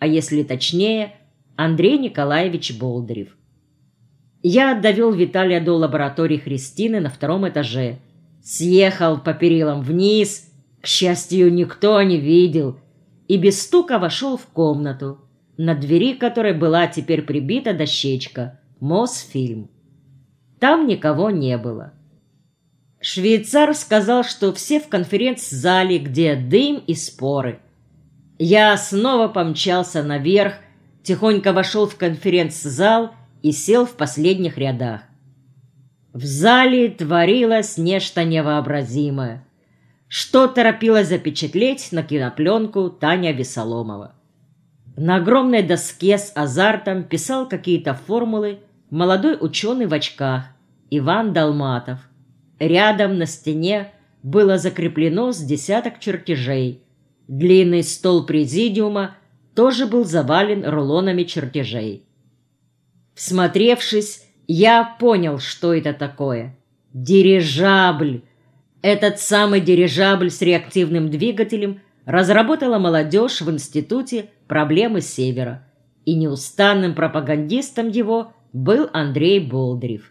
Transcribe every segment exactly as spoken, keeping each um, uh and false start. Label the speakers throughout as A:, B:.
A: а если точнее, Андрей Николаевич Болдырев. Я довел Виталия до лаборатории Христины на втором этаже, съехал по перилам вниз, к счастью, никто не видел, и без стука вошел в комнату, на двери которой была теперь прибита дощечка «Мосфильм». Там никого не было. Швейцар сказал, что все в конференц-зале, где дым и споры. Я снова помчался наверх, тихонько вошел в конференц-зал и сел в последних рядах. В зале творилось нечто невообразимое, что торопилась запечатлеть на кинопленку Таня Весоломова. На огромной доске с азартом писал какие-то формулы молодой ученый в очках Иван Долматов. Рядом на стене было закреплено с десяток чертежей. Длинный стол президиума тоже был завален рулонами чертежей. Всмотревшись, я понял, что это такое. Дирижабль. Этот самый дирижабль с реактивным двигателем разработала молодежь в Институте проблемы Севера, и неустанным пропагандистом его был Андрей Болдырев.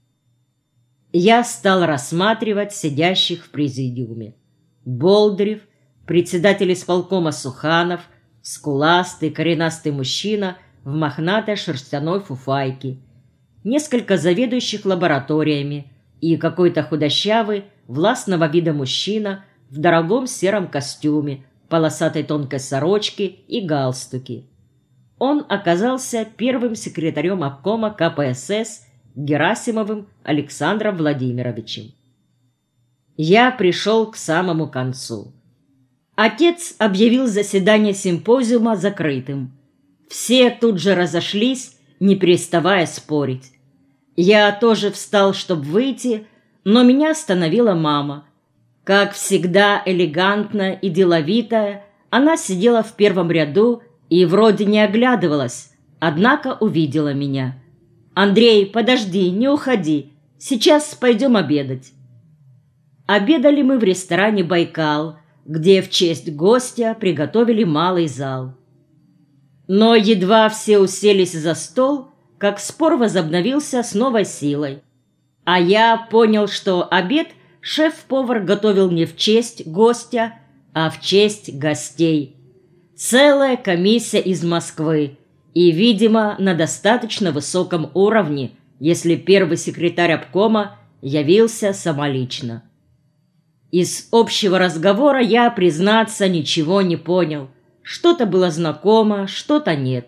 A: Я стал рассматривать сидящих в президиуме. Болдырев, председатель исполкома Суханов, скуластый, коренастый мужчина в мохнатой шерстяной фуфайке, несколько заведующих лабораториями и какой-то худощавый, властного вида мужчина в дорогом сером костюме, полосатой тонкой сорочке и галстуке. Он оказался первым секретарем обкома ка пэ эс эс Герасимовым Александром Владимировичем. Я пришел к самому концу. Отец объявил заседание симпозиума закрытым. Все тут же разошлись, не переставая спорить. Я тоже встал, чтобы выйти, но меня остановила мама. Как всегда элегантно и деловитая, она сидела в первом ряду и вроде не оглядывалась, однако увидела меня. «Андрей, подожди, не уходи, сейчас пойдем обедать». Обедали мы в ресторане «Байкал», где в честь гостя приготовили малый зал. Но едва все уселись за стол, как спор возобновился с новой силой. А я понял, что обед шеф-повар готовил не в честь гостя, а в честь гостей. Целая комиссия из Москвы, и, видимо, на достаточно высоком уровне, если первый секретарь обкома явился самолично. Из общего разговора я, признаться, ничего не понял. Что-то было знакомо, что-то нет.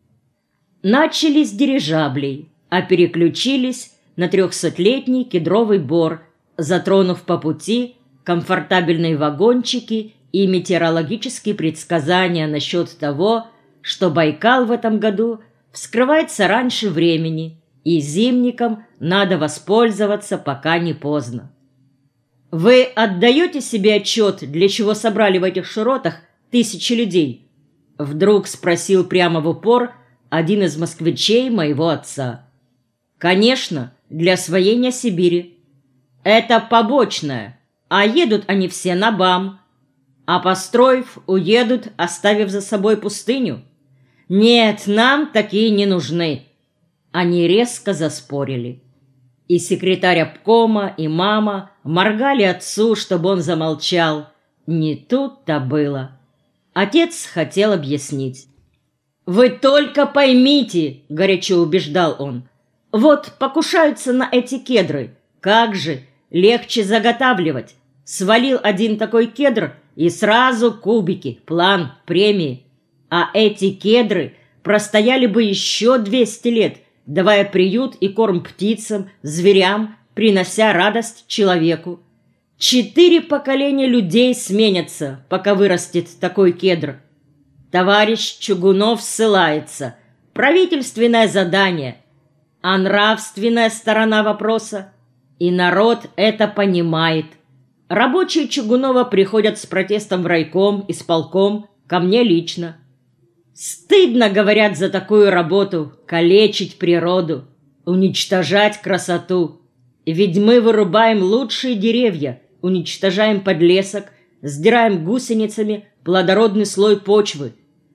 A: Начали с дирижаблей, а переключились на трехсотлетний кедровый бор, затронув по пути комфортабельные вагончики и метеорологические предсказания насчет того, что Байкал в этом году вскрывается раньше времени, и зимникам надо воспользоваться, пока не поздно. «Вы отдаете себе отчет, для чего собрали в этих широтах тысячи людей?» Вдруг спросил прямо в упор один из москвичей моего отца. «Конечно, для освоения Сибири. Это побочное, а едут они все на БАМ. А построив, уедут, оставив за собой пустыню. Нет, нам такие не нужны». Они резко заспорили. И секретарь обкома, и мама моргали отцу, чтобы он замолчал. Не тут-то было. Отец хотел объяснить. «Вы только поймите», — горячо убеждал он, — «вот покушаются на эти кедры. Как же, легче заготавливать. Свалил один такой кедр, и сразу кубики, план, премии. А эти кедры простояли бы еще двести лет, давая приют и корм птицам, зверям, принося радость человеку. Четыре поколения людей сменятся, пока вырастет такой кедр. Товарищ Чугунов ссылается. Правительственное задание. А нравственная сторона вопроса? И народ это понимает. Рабочие Чугунова приходят с протестом в райком, исполком, ко мне лично. Стыдно, говорят, за такую работу, калечить природу, уничтожать красоту. Ведь мы вырубаем лучшие деревья, уничтожаем подлесок, сдираем гусеницами плодородный слой почвы.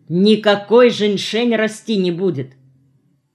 A: никакой женьшень расти не будет.